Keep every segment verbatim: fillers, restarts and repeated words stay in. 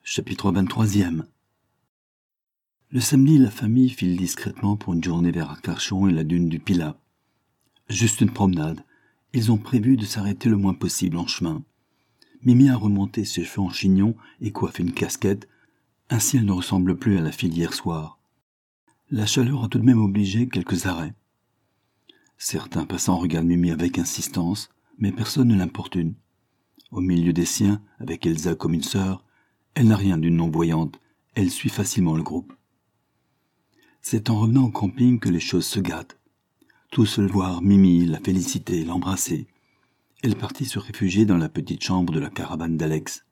Chapitre vingt-trois. Le samedi, la famille file discrètement pour une journée vers Arcachon et la dune du Pilat. Juste une promenade. Ils ont prévu de s'arrêter le moins possible en chemin. Mimi a remonté ses cheveux en chignon et coiffé une casquette. Ainsi elle ne ressemble plus à la fille d'hier soir. La chaleur a tout de même obligé quelques arrêts. Certains passants regardent Mimi avec insistance, mais personne ne l'importune. Au milieu des siens, avec Elsa comme une sœur, elle n'a rien d'une non-voyante, elle suit facilement le groupe. C'est en revenant au camping que les choses se gâtent. Tous veulent voir Mimi, la féliciter, l'embrasser. Elle partit se réfugier dans la petite chambre de la caravane d'Alex.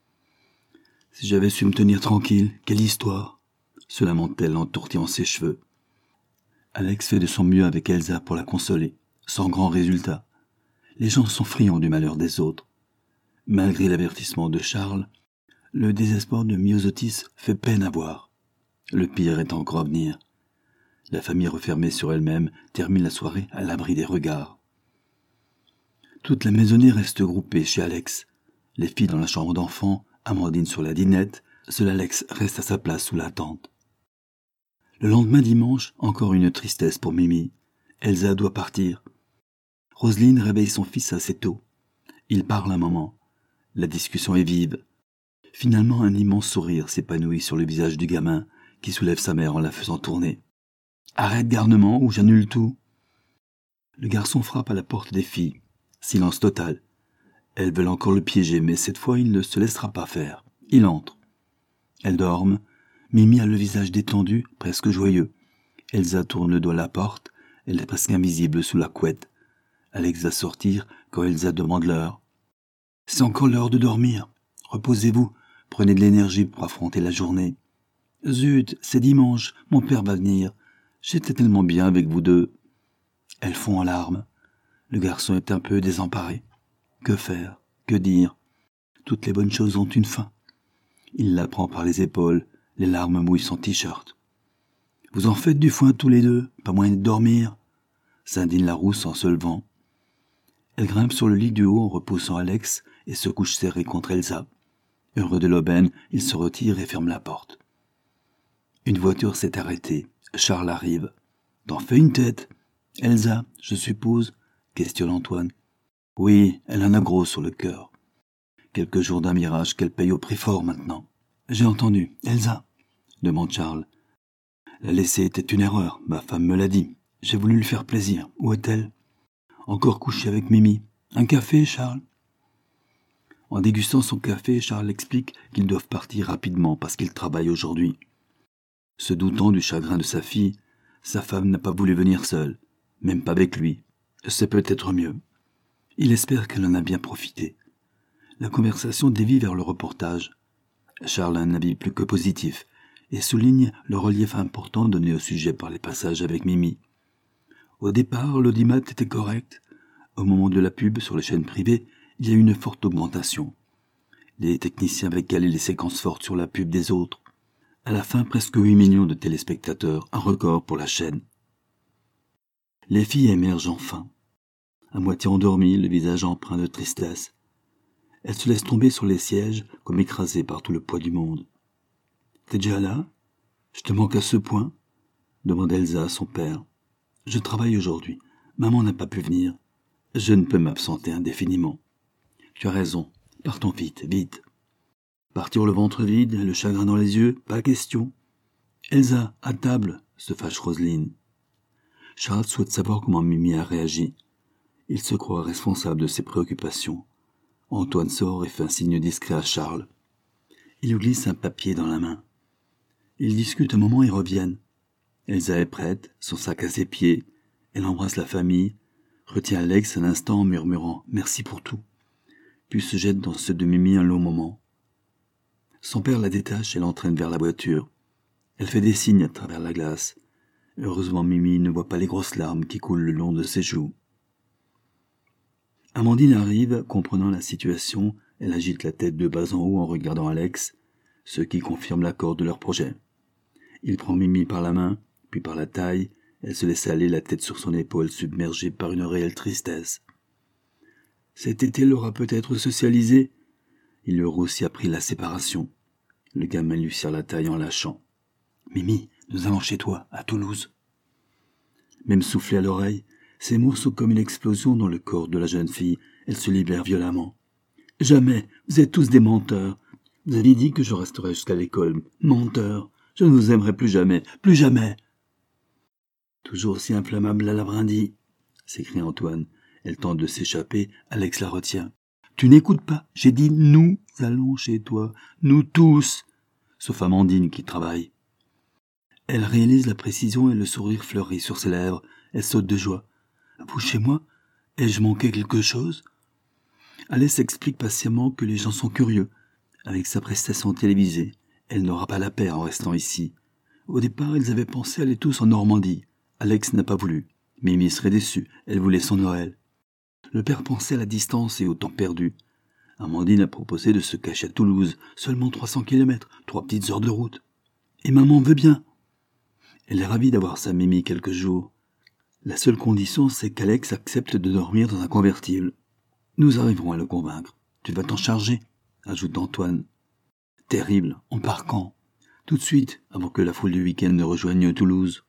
« Si j'avais su me tenir tranquille, quelle histoire !» se lamente-t-elle en tortillant ses cheveux. Alex fait de son mieux avec Elsa pour la consoler, sans grand résultat. Les gens sont friands du malheur des autres. Malgré l'avertissement de Charles, le désespoir de Myosotis fait peine à voir. Le pire est encore à venir. La famille refermée sur elle-même termine la soirée à l'abri des regards. Toute la maisonnée reste groupée chez Alex. Les filles dans la chambre d'enfants, Amandine sur la dinette, seul Alex reste à sa place sous la tente. Le lendemain dimanche, encore une tristesse pour Mimi. Elsa doit partir. Roselyne réveille son fils assez tôt. Il parle un moment. La discussion est vive. Finalement, un immense sourire s'épanouit sur le visage du gamin qui soulève sa mère en la faisant tourner. « Arrête garnement ou j'annule tout !» Le garçon frappe à la porte des filles. Silence total. Elles veulent encore le piéger, mais cette fois il ne se laissera pas faire. Il entre. Elles dorment. Mimi a le visage détendu, presque joyeux. Elsa tourne le dos à la porte. Elle est presque invisible sous la couette. Alex va sortir quand Elsa demande l'heure. « C'est encore l'heure de dormir. Reposez-vous. Prenez de l'énergie pour affronter la journée. »« Zut, c'est dimanche. Mon père va venir. J'étais tellement bien avec vous deux. » Elles fond en larmes. Le garçon est un peu désemparé. Que faire? Que dire? Toutes les bonnes choses ont une fin. Il la prend par les épaules. Les larmes mouillent son t-shirt. « Vous en faites du foin tous les deux, pas moyen de dormir ?» s'indigne la rousse en se levant. Elle grimpe sur le lit du haut en repoussant Alex et se couche serrée contre Elsa. Heureux de l'aubaine, il se retire et ferme la porte. Une voiture s'est arrêtée. Charles arrive. « T'en fais une tête ?»« Elsa, je suppose ?» questionne Antoine. « Oui, elle en a gros sur le cœur. Quelques jours d'un mirage qu'elle paye au prix fort maintenant. »« J'ai entendu. Elsa ?» demande Charles. « La laisser était une erreur, ma femme me l'a dit. J'ai voulu lui faire plaisir. Où est-elle ? » ?»« Encore couchée avec Mimi. Un café, Charles ?» En dégustant son café, Charles explique qu'ils doivent partir rapidement parce qu'ils travaillent aujourd'hui. Se doutant du chagrin de sa fille, sa femme n'a pas voulu venir seule, même pas avec lui. C'est peut-être mieux. Il espère qu'elle en a bien profité. La conversation dévie vers le reportage. Charles a un avis plus que positif et souligne le relief important donné au sujet par les passages avec Mimi. Au départ, l'audimat était correct. Au moment de la pub sur les chaînes privées, il y a eu une forte augmentation. Les techniciens avaient calé les séquences fortes sur la pub des autres. À la fin, presque huit millions de téléspectateurs, un record pour la chaîne. Les filles émergent enfin. À moitié endormies, le visage empreint de tristesse. Elles se laissent tomber sur les sièges comme écrasées par tout le poids du monde. « T'es déjà là ? Je te manque à ce point ?» demande Elsa à son père. « Je travaille aujourd'hui. Maman n'a pas pu venir. Je ne peux m'absenter indéfiniment. » « Tu as raison. Partons vite, vite. » Partir le ventre vide, le chagrin dans les yeux, pas question. « Elsa, à table !» se fâche Roselyne. Charles souhaite savoir comment Mimi a réagi. Il se croit responsable de ses préoccupations. Antoine sort et fait un signe discret à Charles. Il lui glisse un papier dans la main. Ils discutent un moment et reviennent. Elsa est prête, son sac à ses pieds. Elle embrasse la famille, retient Alex un instant en murmurant « Merci pour tout », puis se jette dans ceux de Mimi un long moment. Son père la détache et l'entraîne vers la voiture. Elle fait des signes à travers la glace. Heureusement, Mimi ne voit pas les grosses larmes qui coulent le long de ses joues. Amandine arrive, comprenant la situation. Elle agite la tête de bas en haut en regardant Alex, ce qui confirme l'accord de leur projet. Il prend Mimi par la main, puis par la taille. Elle se laisse aller, la tête sur son épaule, submergée par une réelle tristesse. Cet été l'aura peut-être socialisé. Il leur aussi appris la séparation. Le gamin lui serre la taille en lâchant. « Mimi, nous allons chez toi, à Toulouse. » Même soufflé à l'oreille, ces mots sont comme une explosion dans le corps de la jeune fille. Elle se libère violemment. « Jamais, vous êtes tous des menteurs. Vous avez dit que je resterais jusqu'à l'école. Menteurs. Je ne vous aimerai plus jamais, plus jamais. » Toujours aussi inflammable à la brindille, s'écrie Antoine. Elle tente de s'échapper, Alex la retient. « Tu n'écoutes pas, j'ai dit nous allons chez toi, nous tous, sauf Amandine qui travaille. » Elle réalise la précision et le sourire fleurit sur ses lèvres. Elle saute de joie. « Vous chez moi? Ai-je manqué quelque chose ?» Alex explique patiemment que les gens sont curieux. Avec sa prestation télévisée, elle n'aura pas la paix en restant ici. Au départ, ils avaient pensé aller tous en Normandie. Alex n'a pas voulu. Mimi serait déçue. Elle voulait son Noël. Le père pensait à la distance et au temps perdu. Amandine a proposé de se cacher à Toulouse, seulement trois cents kilomètres, trois petites heures de route. Et maman veut bien. Elle est ravie d'avoir sa Mimi quelques jours. La seule condition, c'est qu'Alex accepte de dormir dans un convertible. Nous arriverons à le convaincre. Tu vas t'en charger, ajoute Antoine. Terrible, on part quand? Tout de suite, avant que la foule du week-end ne rejoigne Toulouse.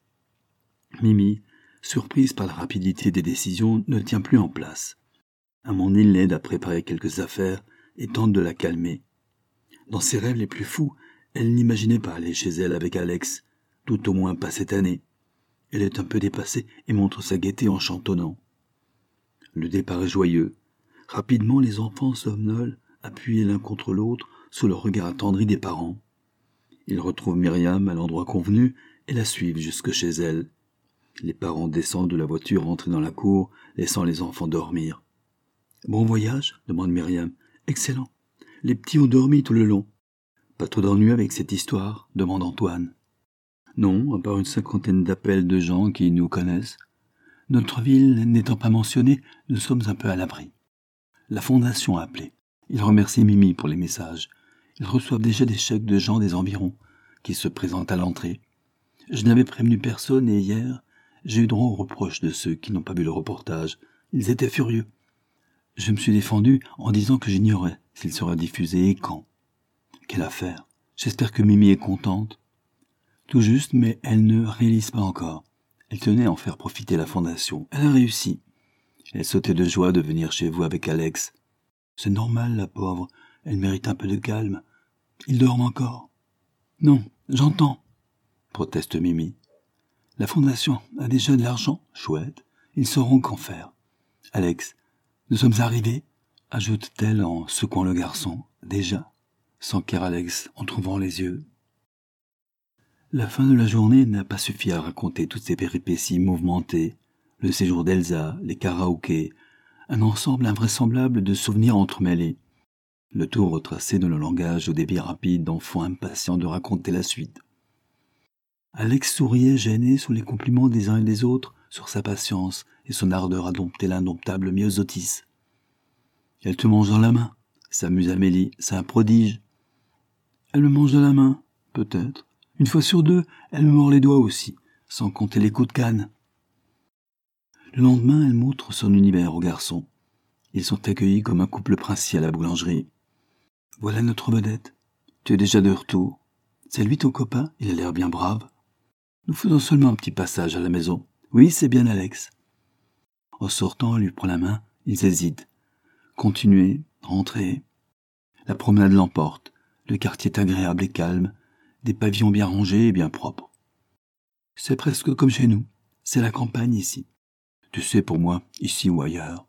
Mimi, surprise par la rapidité des décisions, ne tient plus en place. Amandine l'aide à préparer quelques affaires et tente de la calmer. Dans ses rêves les plus fous, elle n'imaginait pas aller chez elle avec Alex, tout au moins pas cette année. Elle est un peu dépassée et montre sa gaieté en chantonnant. Le départ est joyeux. Rapidement, les enfants somnolent, appuyés l'un contre l'autre, sous le regard attendri des parents. Ils retrouvent Myriam à l'endroit convenu et la suivent jusque chez elle. Les parents descendent de la voiture, entrent dans la cour, laissant les enfants dormir. « Bon voyage ?» demande Myriam. « Excellent. Les petits ont dormi tout le long. »« Pas trop d'ennuis avec cette histoire ?» demande Antoine. « Non, à part une cinquantaine d'appels de gens qui nous connaissent. Notre ville n'étant pas mentionnée, nous sommes un peu à l'abri. La fondation a appelé. Ils remercient Mimi pour les messages. Ils reçoivent déjà des chèques de gens des environs qui se présentent à l'entrée. Je n'avais prévenu personne et hier, j'ai eu droit aux reproches de ceux qui n'ont pas vu le reportage. Ils étaient furieux. Je me suis défendu en disant que j'ignorais s'il sera diffusé et quand. Quelle affaire. J'espère que Mimi est contente. Tout juste, mais elle ne réalise pas encore. Elle tenait à en faire profiter la fondation. Elle a réussi. Elle sautait de joie de venir chez vous avec Alex. C'est normal, la pauvre. Elle mérite un peu de calme. Ils dorment encore. Non, j'entends, proteste Mimi. La fondation a déjà de l'argent. Chouette. Ils sauront qu'en faire. Alex, nous sommes arrivés, ajoute-t-elle en secouant le garçon. Déjà, s'enquiert Alex en trouvant les yeux. La fin de la journée n'a pas suffi à raconter toutes ces péripéties mouvementées, le séjour d'Elsa, les karaokés, un ensemble invraisemblable de souvenirs entremêlés, le tout retracé dans le langage au débit rapide d'enfants impatients de raconter la suite. Alex souriait gêné sous les compliments des uns et des autres sur sa patience et son ardeur à dompter l'indomptable myosotis. « Elle te mange dans la main, » s'amuse Amélie, « c'est un prodige. »« Elle me mange dans la main, peut-être. Une fois sur deux, elle me mord les doigts aussi, sans compter les coups de canne. » Le lendemain, elle montre son univers aux garçons. Ils sont accueillis comme un couple princier à la boulangerie. « Voilà notre vedette. Tu es déjà de retour. C'est lui ton copain, il a l'air bien brave. Nous faisons seulement un petit passage à la maison. Oui, c'est bien Alex. » En sortant, elle lui prend la main, ils hésitent. Continuer, rentrer. La promenade l'emporte. Le quartier est agréable et calme. Des pavillons bien rangés et bien propres. C'est presque comme chez nous. C'est la campagne ici. Tu sais, pour moi, ici ou ailleurs.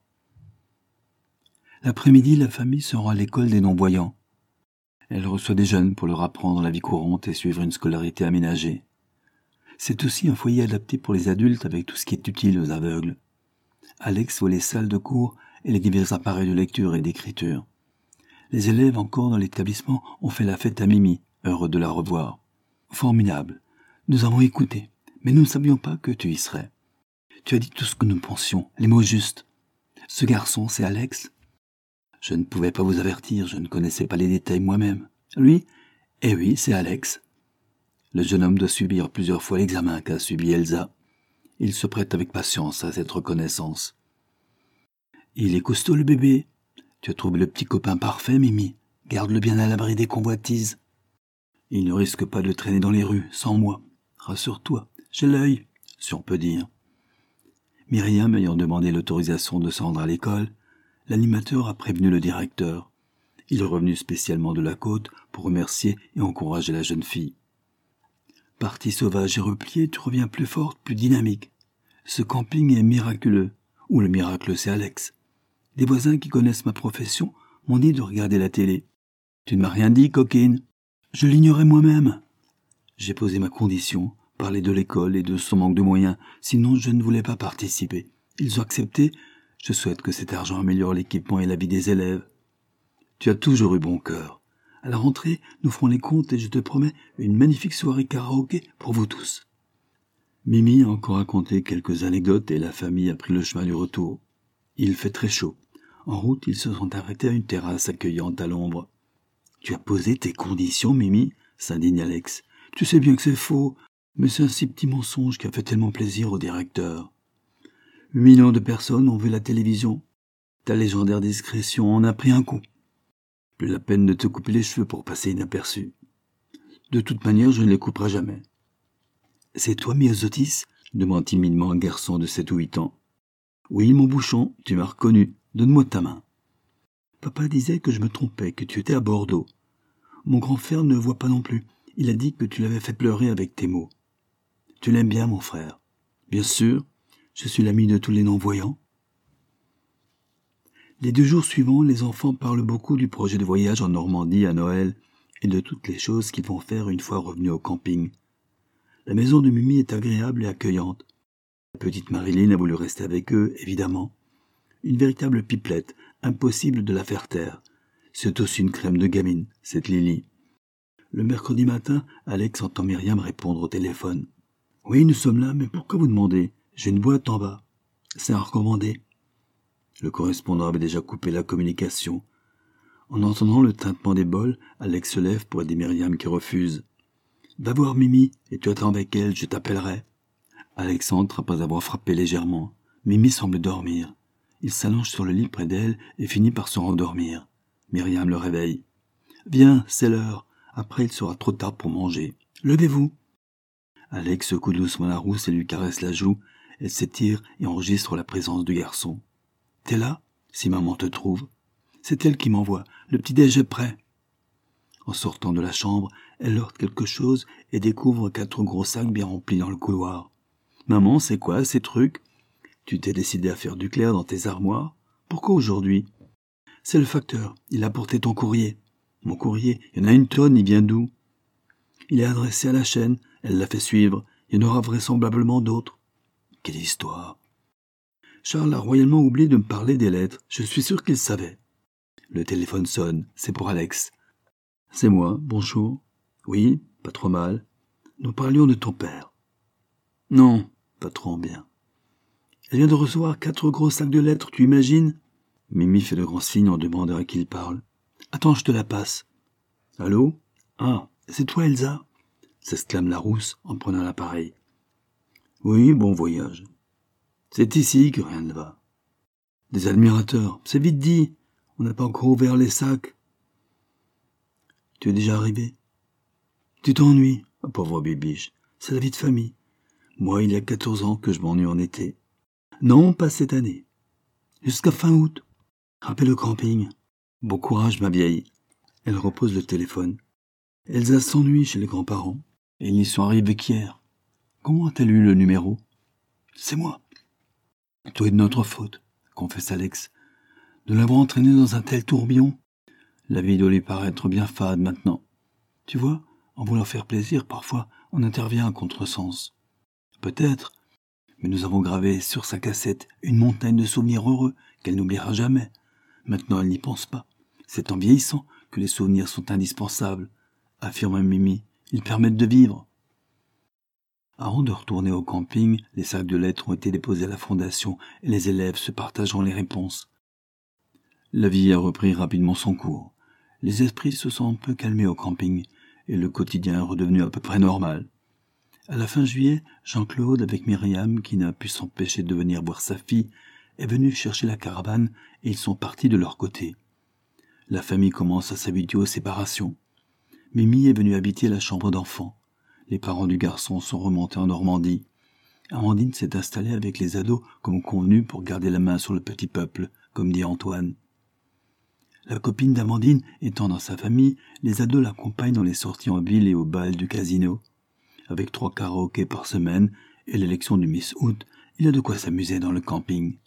L'après-midi, la famille se rend à l'école des non-voyants. Elle reçoit des jeunes pour leur apprendre la vie courante et suivre une scolarité aménagée. C'est aussi un foyer adapté pour les adultes avec tout ce qui est utile aux aveugles. Alex voit les salles de cours et les divers appareils de lecture et d'écriture. Les élèves encore dans l'établissement ont fait la fête à Mimi, heureux de la revoir. Formidable. Nous avons écouté, mais nous ne savions pas que tu y serais. Tu as dit tout ce que nous pensions, les mots justes. Ce garçon, c'est Alex. Je ne pouvais pas vous avertir, je ne connaissais pas les détails moi-même. Lui, eh oui, c'est Alex. Le jeune homme doit subir plusieurs fois l'examen qu'a subi Elsa. Il se prête avec patience à cette reconnaissance. Il est costaud, le bébé. Tu as trouvé le petit copain parfait, Mimi. Garde-le bien à l'abri des convoitises. Il ne risque pas de traîner dans les rues, sans moi. Rassure-toi, j'ai l'œil, si on peut dire. Myriam ayant demandé l'autorisation de se rendre à l'école, l'animateur a prévenu le directeur. Il est revenu spécialement de la côte pour remercier et encourager la jeune fille. Partie sauvage et repliée, tu reviens plus forte, plus dynamique. Ce camping est miraculeux. Ou le miracle, c'est Alex. Des voisins qui connaissent ma profession m'ont dit de regarder la télé. Tu ne m'as rien dit, coquine. Je l'ignorais moi-même. J'ai posé ma condition, parlé de l'école et de son manque de moyens, sinon je ne voulais pas participer. Ils ont accepté. Je souhaite que cet argent améliore l'équipement et la vie des élèves. Tu as toujours eu bon cœur. À la rentrée, nous ferons les comptes et je te promets une magnifique soirée karaoké pour vous tous. Mimi a encore raconté quelques anecdotes et la famille a pris le chemin du retour. Il fait très chaud. En route, ils se sont arrêtés à une terrasse accueillante à l'ombre. « Tu as posé tes conditions, Mimi ?» s'indigne Alex. « Tu sais bien que c'est faux, mais c'est un si petit mensonge qui a fait tellement plaisir au directeur. Huit millions de personnes ont vu la télévision. Ta légendaire discrétion en a pris un coup. Plus la peine de te couper les cheveux pour passer inaperçu. De toute manière, je ne les couperai jamais. »« C'est toi, Myosotis ?» demande timidement un garçon de sept ou huit ans. « Oui, mon bouchon, tu m'as reconnu. Donne-moi ta main. »« Papa disait que je me trompais, que tu étais à Bordeaux. Mon grand frère ne voit pas non plus. Il a dit que tu l'avais fait pleurer avec tes mots. Tu l'aimes bien, mon frère. Bien sûr, je suis l'ami de tous les non-voyants. » Les deux jours suivants, les enfants parlent beaucoup du projet de voyage en Normandie à Noël et de toutes les choses qu'ils vont faire une fois revenus au camping. La maison de Mimi est agréable et accueillante. La petite Marilyn a voulu rester avec eux, évidemment. Une véritable pipelette, impossible de la faire taire. C'est aussi une crème de gamine, cette Lily. Le mercredi matin, Alex entend Myriam répondre au téléphone. « Oui, nous sommes là, mais pourquoi vous demandez? J'ai une boîte en bas. C'est à recommander. » Le correspondant avait déjà coupé la communication. En entendant le tintement des bols, Alex se lève pour aider Myriam qui refuse. « Va voir Mimi, et tu attends avec elle, je t'appellerai. » Alex entre après avoir frappé légèrement. Mimi semble dormir. Il s'allonge sur le lit près d'elle et finit par se rendormir. Myriam le réveille. « Viens, c'est l'heure. Après, il sera trop tard pour manger. Levez-vous. » Alex secoue doucement la rousse et lui caresse la joue. Elle s'étire et enregistre la présence du garçon. « T'es là, si maman te trouve. C'est elle qui m'envoie. Le petit-déj est prêt. » En sortant de la chambre, elle heurte quelque chose et découvre quatre gros sacs bien remplis dans le couloir. « Maman, c'est quoi ces trucs? Tu t'es décidé à faire du clair dans tes armoires? Pourquoi aujourd'hui? »« C'est le facteur. Il a porté ton courrier. »« Mon courrier, il y en a une tonne, il vient d'où? »« Il est adressé à la chaîne. Elle l'a fait suivre. Il y en aura vraisemblablement d'autres. » Quelle histoire! Charles a royalement oublié de me parler des lettres. Je suis sûr qu'il savait. Le téléphone sonne. C'est pour Alex. « C'est moi. Bonjour. »« Oui, pas trop mal. Nous parlions de ton père. »« Non, pas trop bien. »« Elle vient de recevoir quatre gros sacs de lettres, tu imagines ?» Mimi fait le grand signe en demandant à qui il parle. « Attends, je te la passe. »« Allô? Ah, c'est toi, Elsa ?» s'exclame la rousse en prenant l'appareil. « Oui, bon voyage. C'est ici que rien ne va. »« Des admirateurs, c'est vite dit. On n'a pas encore ouvert les sacs. »« Tu es déjà arrivé? »« Tu t'ennuies, ma pauvre bibiche. C'est la vie de famille. Moi, il y a quatorze ans que je m'ennuie en été. »« Non, pas cette année. Jusqu'à fin août. Rappelle le camping. »« Bon courage, ma vieille. » Elle repose le téléphone. Elsa s'ennuie chez les grands-parents. Et ils n'y sont arrivés qu'hier. Comment a-t-elle eu le numéro? C'est moi. Tout est de notre faute, confesse Alex. De l'avoir entraîné dans un tel tourbillon. La vie doit lui paraître bien fade maintenant. Tu vois, en voulant faire plaisir, parfois, on intervient à contresens. Peut-être, mais nous avons gravé sur sa cassette une montagne de souvenirs heureux qu'elle n'oubliera jamais. Maintenant, elle n'y pense pas. C'est en vieillissant que les souvenirs sont indispensables, affirme Mimi. Ils permettent de vivre. Avant de retourner au camping, les sacs de lettres ont été déposés à la fondation et les élèves se partageront les réponses. La vie a repris rapidement son cours. Les esprits se sont un peu calmés au camping et le quotidien est redevenu à peu près normal. À la fin juillet, Jean-Claude, avec Myriam, qui n'a pu s'empêcher de venir voir sa fille, est venu chercher la caravane et ils sont partis de leur côté. La famille commence à s'habituer aux séparations. Mimi est venue habiter la chambre d'enfant. Les parents du garçon sont remontés en Normandie. Amandine s'est installée avec les ados comme convenu pour garder la main sur le petit peuple, comme dit Antoine. La copine d'Amandine étant dans sa famille, les ados l'accompagnent dans les sorties en ville et au bal du casino. Avec trois karaokés par semaine et l'élection du Miss Août, il y a de quoi s'amuser dans le camping.